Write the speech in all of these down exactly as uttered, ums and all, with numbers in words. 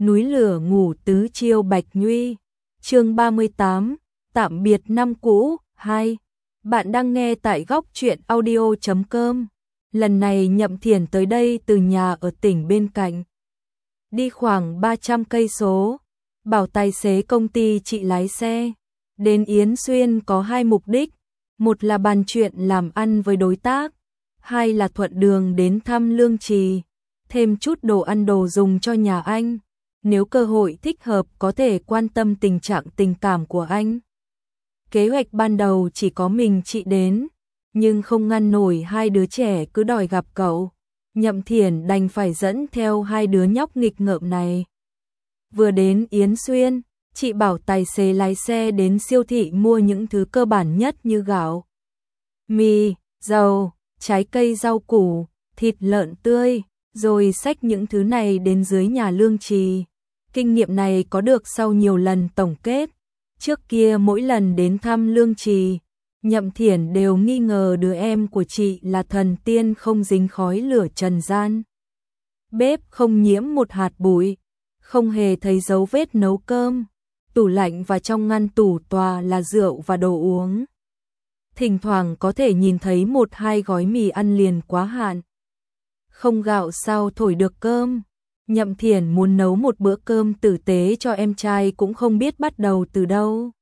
Núi lửa ngủ tứ chiêu Bạch Nhuy. Chương ba mươi tám, tạm biệt năm cũ. Hai. Bạn đang nghe tại góc truyện audio chấm com. Lần này Nhậm Thiển tới đây từ nhà ở tỉnh bên cạnh. Đi khoảng ba trăm cây số, bảo tài xế công ty chị lái xe. Đến Yến Xuyên có hai mục đích, một là bàn chuyện làm ăn với đối tác, hai là thuận đường đến thăm Lương Trì, thêm chút đồ ăn đồ dùng cho nhà anh. Nếu cơ hội thích hợp có thể quan tâm tình trạng tình cảm của anh. Kế hoạch ban đầu chỉ có mình chị đến, nhưng không ngăn nổi hai đứa trẻ cứ đòi gặp cậu. Nhậm Thiển đành phải dẫn theo hai đứa nhóc nghịch ngợm này. Vừa đến Yến Xuyên, chị bảo tài xế lái xe đến siêu thị mua những thứ cơ bản nhất như gạo, mì, dầu, trái cây rau củ, thịt lợn tươi, rồi xách những thứ này đến dưới nhà Lương Trì. Kinh nghiệm này có được sau nhiều lần tổng kết. Trước kia mỗi lần đến thăm Lương Trì, Nhậm Thiển đều nghi ngờ đứa em của chị là thần tiên không dính khói lửa trần gian. Bếp không nhiễm một hạt bụi, không hề thấy dấu vết nấu cơm, tủ lạnh và trong ngăn tủ toàn là rượu và đồ uống. Thỉnh thoảng có thể nhìn thấy một hai gói mì ăn liền quá hạn. Không gạo sao thổi được cơm. Nhậm Thiển muốn nấu một bữa cơm tử tế cho em trai cũng không biết bắt đầu từ đâu.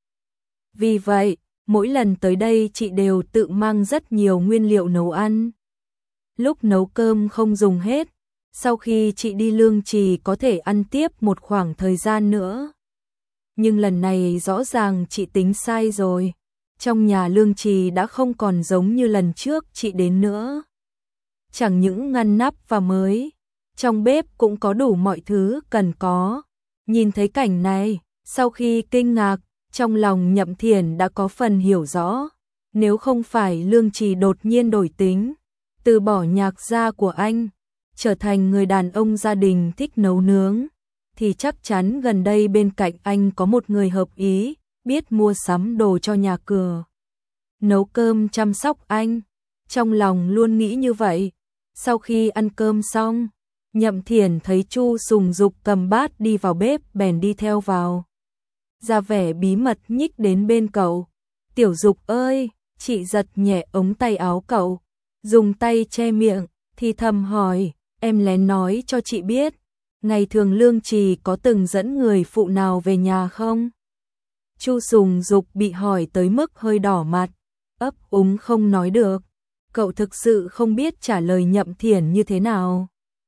Vì vậy, mỗi lần tới đây chị đều tự mang rất nhiều nguyên liệu nấu ăn. Lúc nấu cơm không dùng hết, sau khi chị đi Lương Trì có thể ăn tiếp một khoảng thời gian nữa. Nhưng lần này rõ ràng chị tính sai rồi. Trong nhà Lương Trì đã không còn giống như lần trước chị đến nữa. Chẳng những ngăn nắp và mới, trong bếp cũng có đủ mọi thứ cần có. Nhìn thấy cảnh này, sau khi kinh ngạc, trong lòng Nhậm Thiển đã có phần hiểu rõ. Nếu không phải Lương Trì đột nhiên đổi tính, từ bỏ nhạc gia của anh, trở thành người đàn ông gia đình thích nấu nướng, thì chắc chắn gần đây bên cạnh anh có một người hợp ý, biết mua sắm đồ cho nhà cửa, nấu cơm chăm sóc anh. Trong lòng luôn nghĩ như vậy. Sau khi ăn cơm xong, Nhậm Thiển thấy Chu Sùng Dục cầm bát đi vào bếp bèn đi theo vào. Ra vẻ bí mật nhích đến bên cậu. Tiểu Dục ơi, chị giật nhẹ ống tay áo cậu, dùng tay che miệng, thì thầm hỏi, em lén nói cho chị biết, ngày thường Lương Trì có từng dẫn người phụ nào về nhà không? Chu Sùng Dục bị hỏi tới mức hơi đỏ mặt, ấp úng không nói được. Cậu thực sự không biết trả lời Nhậm Thiển như thế nào.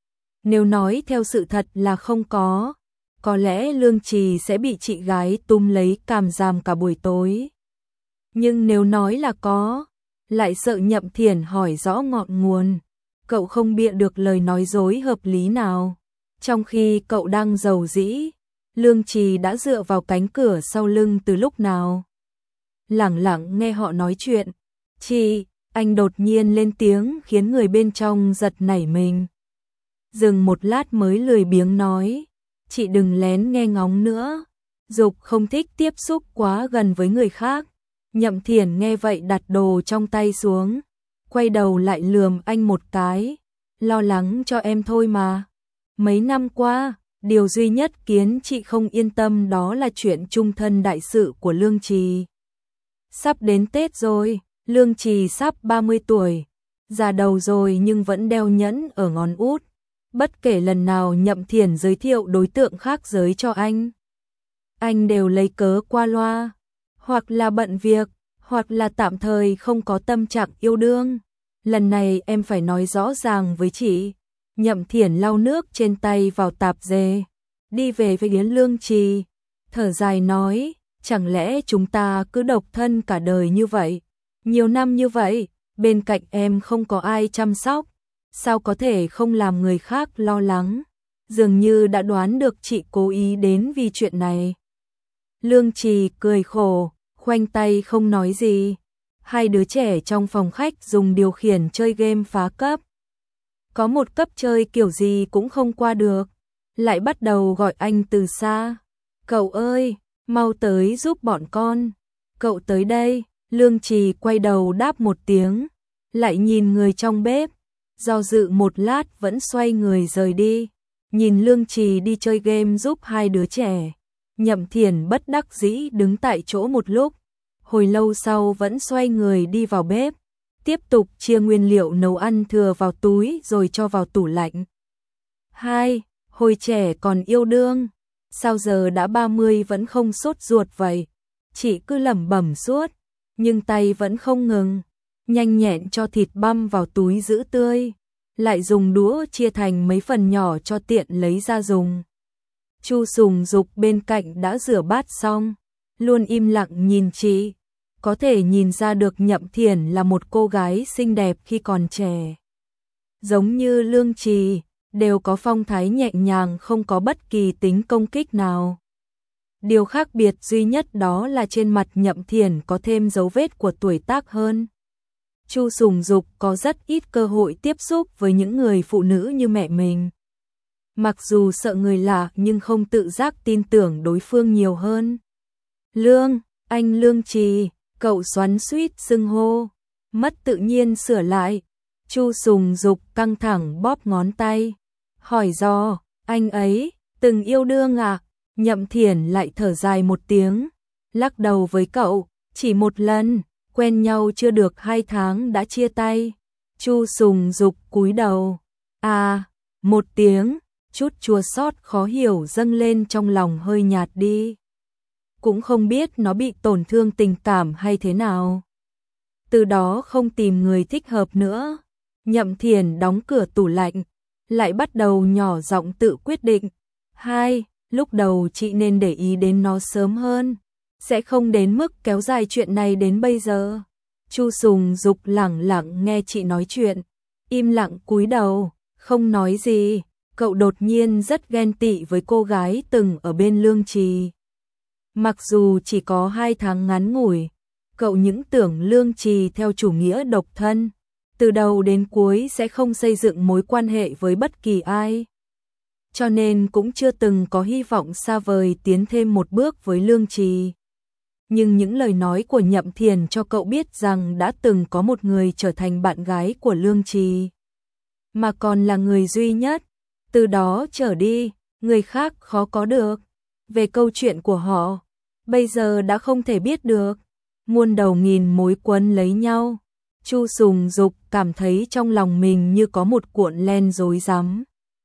Nếu nói theo sự thật là không có, có lẽ Lương Trì sẽ bị chị gái túm lấy càm giam cả buổi tối. Nhưng nếu nói là có, lại sợ Nhậm Thiển hỏi rõ ngọn nguồn. Cậu không bịa được lời nói dối hợp lý nào. Trong khi cậu đang giàu dĩ, Lương Trì đã dựa vào cánh cửa sau lưng từ lúc nào. Lẳng lặng nghe họ nói chuyện. Chị, anh đột nhiên lên tiếng khiến người bên trong giật nảy mình. Dừng một lát mới lười biếng nói, chị đừng lén nghe ngóng nữa. Dục không thích tiếp xúc quá gần với người khác. Nhậm Thiển nghe vậy đặt đồ trong tay xuống, quay đầu lại lườm anh một cái. Lo lắng cho em thôi mà. Mấy năm qua, điều duy nhất khiến chị không yên tâm đó là chuyện chung thân đại sự của Lương Trì. Sắp đến Tết rồi, Lương Trì sắp ba mươi tuổi, già đầu rồi nhưng vẫn đeo nhẫn ở ngón út. Bất kể lần nào Nhậm Thiển giới thiệu đối tượng khác giới cho anh, anh đều lấy cớ qua loa, hoặc là bận việc, hoặc là tạm thời không có tâm trạng yêu đương. Lần này em phải nói rõ ràng với chị. Nhậm Thiển lau nước trên tay vào tạp dề, đi về với Yến Lương Trì, thở dài nói, chẳng lẽ chúng ta cứ độc thân cả đời như vậy? Nhiều năm như vậy, bên cạnh em không có ai chăm sóc, sao có thể không làm người khác lo lắng? Dường như đã đoán được chị cố ý đến vì chuyện này. Lương Trì cười khổ, khoanh tay không nói gì. Hai đứa trẻ trong phòng khách dùng điều khiển chơi game phá cấp. Có một cấp chơi kiểu gì cũng không qua được, lại bắt đầu gọi anh từ xa. Cậu ơi, mau tới giúp bọn con. Cậu tới đây. Lương Trì quay đầu đáp một tiếng, lại nhìn người trong bếp, do dự một lát vẫn xoay người rời đi. Nhìn Lương Trì đi chơi game giúp hai đứa trẻ, Nhậm Thiển bất đắc dĩ đứng tại chỗ một lúc, hồi lâu sau vẫn xoay người đi vào bếp, tiếp tục chia nguyên liệu nấu ăn thừa vào túi rồi cho vào tủ lạnh. Hai, hồi trẻ còn yêu đương, sao giờ đã ba mươi vẫn không sốt ruột vậy? Chị cứ lẩm bẩm suốt, nhưng tay vẫn không ngừng, nhanh nhẹn cho thịt băm vào túi giữ tươi, lại dùng đũa chia thành mấy phần nhỏ cho tiện lấy ra dùng. Chu Sùng Dục bên cạnh đã rửa bát xong, luôn im lặng nhìn chị, có thể nhìn ra được Nhậm Thiển là một cô gái xinh đẹp khi còn trẻ. Giống như Lương Trì, đều có phong thái nhẹ nhàng không có bất kỳ tính công kích nào. Điều khác biệt duy nhất đó là trên mặt Nhậm Thiển có thêm dấu vết của tuổi tác hơn. Chu Sùng Dục có rất ít cơ hội tiếp xúc với những người phụ nữ như mẹ mình. Mặc dù sợ người lạ nhưng không tự giác tin tưởng đối phương nhiều hơn. Lương, anh Lương Trì, cậu xoắn xuýt xưng hô, mất tự nhiên sửa lại. Chu Sùng Dục căng thẳng bóp ngón tay, hỏi dò, anh ấy, từng yêu đương à? Nhậm Thiển lại thở dài một tiếng, lắc đầu với cậu, chỉ một lần, quen nhau chưa được hai tháng đã chia tay. Chu Sùng Dục cúi đầu, à, một tiếng, chút chua xót khó hiểu dâng lên trong lòng hơi nhạt đi. Cũng không biết nó bị tổn thương tình cảm hay thế nào. Từ đó không tìm người thích hợp nữa. Nhậm Thiển đóng cửa tủ lạnh, lại bắt đầu nhỏ giọng tự quyết định. Hai, lúc đầu chị nên để ý đến nó sớm hơn, sẽ không đến mức kéo dài chuyện này đến bây giờ. Chu Sùng Dục lẳng lặng nghe chị nói chuyện, im lặng cúi đầu, không nói gì. Cậu đột nhiên rất ghen tị với cô gái từng ở bên Lương Trì. Mặc dù chỉ có hai tháng ngắn ngủi, cậu những tưởng Lương Trì theo chủ nghĩa độc thân, từ đầu đến cuối sẽ không xây dựng mối quan hệ với bất kỳ ai. Cho nên cũng chưa từng có hy vọng xa vời tiến thêm một bước với Lương Trì. Nhưng những lời nói của Nhậm Thiển cho cậu biết rằng đã từng có một người trở thành bạn gái của Lương Trì, mà còn là người duy nhất. Từ đó trở đi, người khác khó có được. Về câu chuyện của họ, bây giờ đã không thể biết được. Muôn đầu nghìn mối quấn lấy nhau. Chu Sùng Dục cảm thấy trong lòng mình như có một cuộn len rối rắm.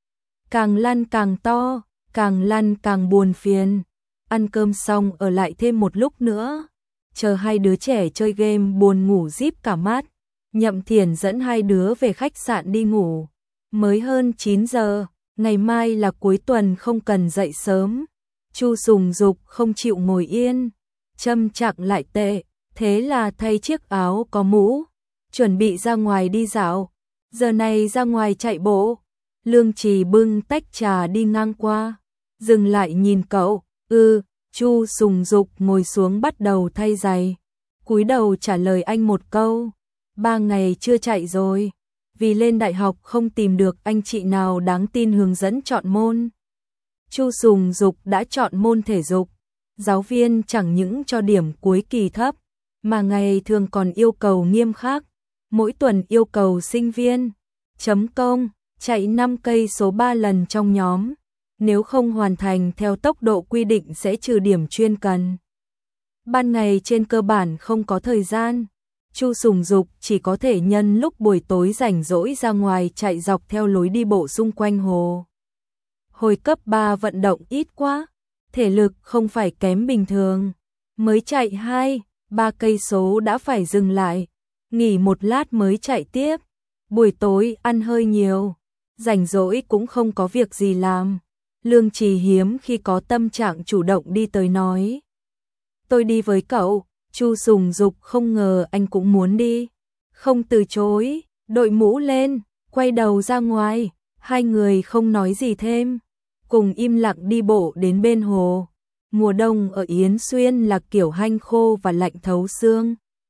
Càng lăn càng to, càng lăn càng buồn phiền. Ăn cơm xong ở lại thêm một lúc nữa, chờ hai đứa trẻ chơi game buồn ngủ díp cả mắt. Nhậm Thiển dẫn hai đứa về khách sạn đi ngủ. Mới hơn chín giờ, ngày mai là cuối tuần không cần dậy sớm. Chu Sùng Dục không chịu ngồi yên, châm chạc lại tệ, thế là thay chiếc áo có mũ, chuẩn bị ra ngoài đi dạo. Giờ này ra ngoài chạy bộ. Lương Trì bưng tách trà đi ngang qua, dừng lại nhìn cậu. Ừ, Chu Sùng Dục ngồi xuống bắt đầu thay giày, cúi đầu trả lời anh một câu. Ba ngày chưa chạy rồi, vì lên đại học không tìm được anh chị nào đáng tin hướng dẫn chọn môn. Chu Sùng Dục đã chọn môn thể dục, giáo viên chẳng những cho điểm cuối kỳ thấp, mà ngày thường còn yêu cầu nghiêm khắc, mỗi tuần yêu cầu sinh viên chấm công, chạy năm cây số ba lần trong nhóm. Nếu không hoàn thành theo tốc độ quy định sẽ trừ điểm chuyên cần. Ban ngày trên cơ bản không có thời gian, Chu Sùng Dục chỉ có thể nhân lúc buổi tối rảnh rỗi ra ngoài chạy dọc theo lối đi bộ xung quanh hồ. Hồi cấp ba vận động ít quá, thể lực không phải kém bình thường, mới chạy hai, ba cây số đã phải dừng lại, nghỉ một lát mới chạy tiếp. Buổi tối ăn hơi nhiều, rảnh rỗi cũng không có việc gì làm. Lương Trì hiếm khi có tâm trạng chủ động đi tới nói. Tôi đi với cậu. Chu Sùng Dục không ngờ anh cũng muốn đi. Không từ chối, đội mũ lên, quay đầu ra ngoài. Hai người không nói gì thêm, cùng im lặng đi bộ đến bên hồ. Mùa đông ở Yến Xuyên là kiểu hanh khô và lạnh thấu xương.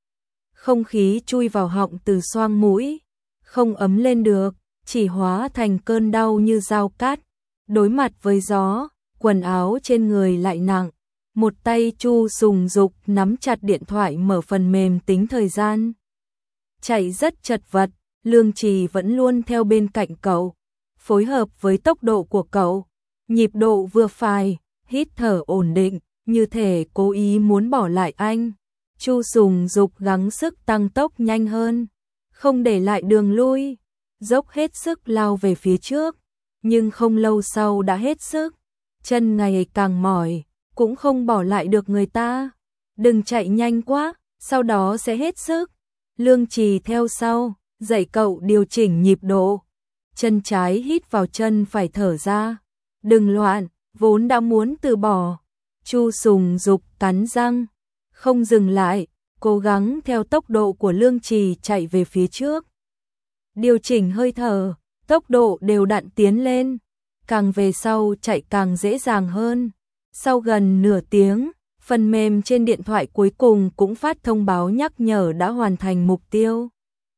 Không khí chui vào họng từ xoang mũi, không ấm lên được, chỉ hóa thành cơn đau như dao cắt. Đối mặt với gió, quần áo trên người lại nặng. Một tay Chu Sùng Dục nắm chặt điện thoại mở phần mềm tính thời gian. Chạy rất chật vật, Lương Trì vẫn luôn theo bên cạnh cậu. phối hợp với tốc độ của cậu, nhịp độ vừa phải, hít thở ổn định, như thể cố ý muốn bỏ lại anh. Chu Sùng Dục gắng sức tăng tốc nhanh hơn, không để lại đường lui, dốc hết sức lao về phía trước, nhưng không lâu sau đã hết sức, chân ngày càng mỏi, cũng không bỏ lại được người ta. Đừng chạy nhanh quá, sau đó sẽ hết sức. Lương Trì theo sau, dạy cậu điều chỉnh nhịp độ. Chân trái hít vào, chân phải thở ra. Đừng loạn, vốn đã muốn từ bỏ. Chu Sùng Dục cắn răng, không dừng lại, cố gắng theo tốc độ của Lương Trì chạy về phía trước. Điều chỉnh hơi thở, tốc độ đều đặn tiến lên, càng về sau chạy càng dễ dàng hơn. Sau gần nửa tiếng, phần mềm trên điện thoại cuối cùng cũng phát thông báo nhắc nhở đã hoàn thành mục tiêu.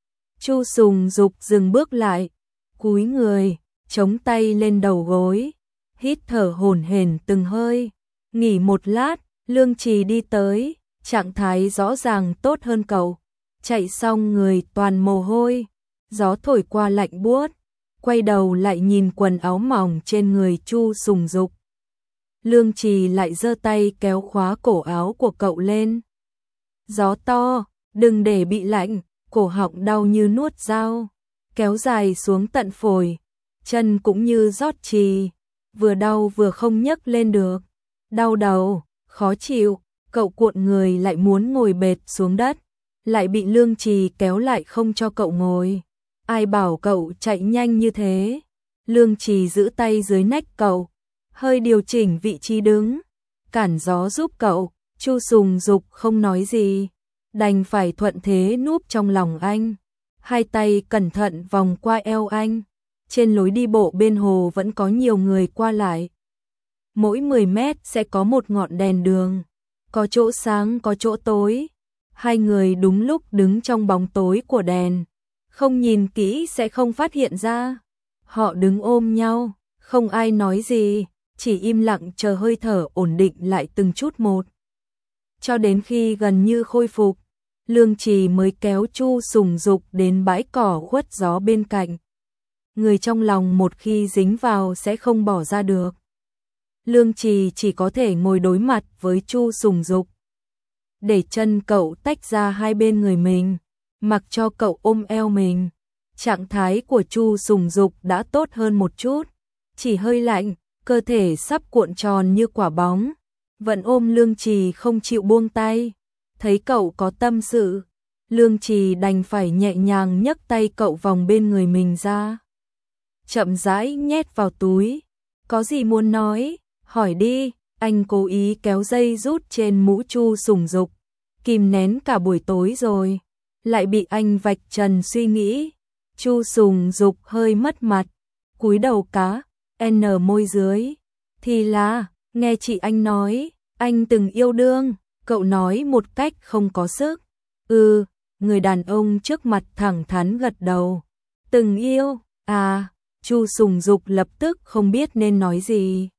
Chu Sùng Dục dừng bước lại, cúi người, chống tay lên đầu gối, hít thở hổn hển từng hơi. Nghỉ một lát, Lương Trì đi tới, trạng thái rõ ràng tốt hơn cậu. Chạy xong người toàn mồ hôi, gió thổi qua lạnh buốt, quay đầu lại nhìn quần áo mỏng trên người Chu Sùng Dục. Lương Trì lại giơ tay kéo khóa cổ áo của cậu lên. Gió to, đừng để bị lạnh, cổ họng đau như nuốt dao, kéo dài xuống tận phổi, chân cũng như rót trì, vừa đau vừa không nhấc lên được. Đau đầu, khó chịu, cậu cuộn người lại muốn ngồi bệt xuống đất, lại bị Lương Trì kéo lại không cho cậu ngồi. Ai bảo cậu chạy nhanh như thế? Lương Trì giữ tay dưới nách cậu, hơi điều chỉnh vị trí đứng, cản gió giúp cậu. Chu Sùng Dục không nói gì, đành phải thuận thế núp trong lòng anh, hai tay cẩn thận vòng qua eo anh. Trên lối đi bộ bên hồ vẫn có nhiều người qua lại. Mỗi mười mét sẽ có một ngọn đèn đường, có chỗ sáng có chỗ tối. Hai người đúng lúc đứng trong bóng tối của đèn, không nhìn kỹ sẽ không phát hiện ra. Họ đứng ôm nhau, không ai nói gì, chỉ im lặng chờ hơi thở ổn định lại từng chút một. Cho đến khi gần như khôi phục, Lương Trì mới kéo Chu Sùng Dục đến bãi cỏ khuất gió bên cạnh. Người trong lòng một khi dính vào sẽ không bỏ ra được. Lương Trì chỉ có thể ngồi đối mặt với Chu Sùng Dục, để chân cậu tách ra hai bên người mình, mặc cho cậu ôm eo mình. Trạng thái của Chu Sùng Dục đã tốt hơn một chút, chỉ hơi lạnh, cơ thể sắp cuộn tròn như quả bóng, vẫn ôm Lương Trì không chịu buông tay. Thấy cậu có tâm sự, Lương Trì đành phải nhẹ nhàng nhấc tay cậu vòng bên người mình ra, chậm rãi nhét vào túi. Có gì muốn nói, hỏi đi. Anh cố ý kéo dây rút trên mũ Chu Sùng Dục, kìm nén cả buổi tối rồi, lại bị anh vạch trần suy nghĩ. Chu Sùng Dục hơi mất mặt, cúi đầu cá, n môi dưới. Thì là, nghe chị anh nói, anh từng yêu đương. Cậu nói một cách không có sức. Ừ, người đàn ông trước mặt thẳng thắn gật đầu. Từng yêu, à. Chu Sùng Dục lập tức không biết nên nói gì,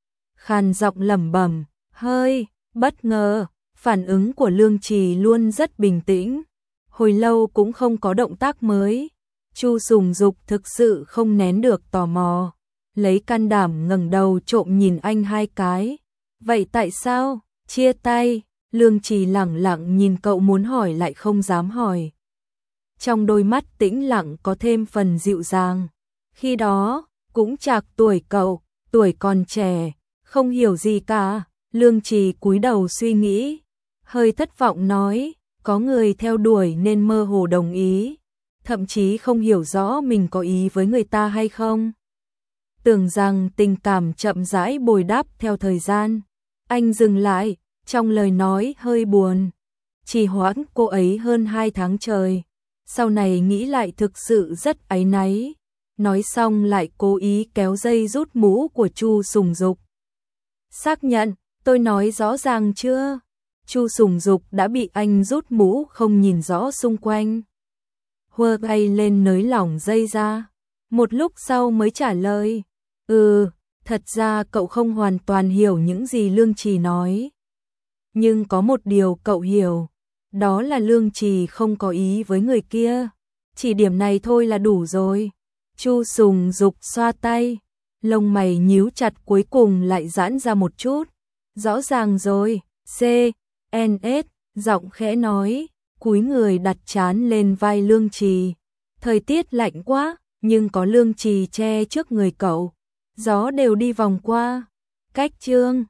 khàn giọng lẩm bẩm. Hơi bất ngờ, phản ứng của Lương Trì luôn rất bình tĩnh, hồi lâu cũng không có động tác mới. Chu Sùng Dục thực sự không nén được tò mò, lấy can đảm ngẩng đầu trộm nhìn anh hai cái. Vậy tại sao chia tay? Lương Trì lẳng lặng nhìn cậu muốn hỏi lại không dám hỏi. Trong đôi mắt tĩnh lặng có thêm phần dịu dàng. Khi đó, cũng chạc tuổi cậu, tuổi còn trẻ, không hiểu gì cả. Lương Trì cúi đầu suy nghĩ, hơi thất vọng nói, có người theo đuổi nên mơ hồ đồng ý, thậm chí không hiểu rõ mình có ý với người ta hay không. Tưởng rằng tình cảm chậm rãi bồi đắp theo thời gian. Anh dừng lại, trong lời nói hơi buồn. Trì hoãn cô ấy hơn hai tháng trời, sau này nghĩ lại thực sự rất áy náy. Nói xong lại cố ý kéo dây rút mũ của Chu Sùng Dục. Xác nhận, tôi nói rõ ràng chưa? Chu Sùng Dục đã bị anh rút mũ không nhìn rõ xung quanh. Hua bay lên nới lỏng dây ra. Một lúc sau mới trả lời. Ừ, thật ra cậu không hoàn toàn hiểu những gì Lương Trì nói. Nhưng có một điều cậu hiểu, đó là Lương Trì không có ý với người kia. Chỉ điểm này thôi là đủ rồi. Chu Sùng Dục xoa tay, lông mày nhíu chặt cuối cùng lại giãn ra một chút. Rõ ràng rồi, C, N S, giọng khẽ nói, cúi người đặt trán lên vai Lương Trì. Thời tiết lạnh quá, nhưng có Lương Trì che trước người cậu. Gió đều đi vòng qua. Cách Trương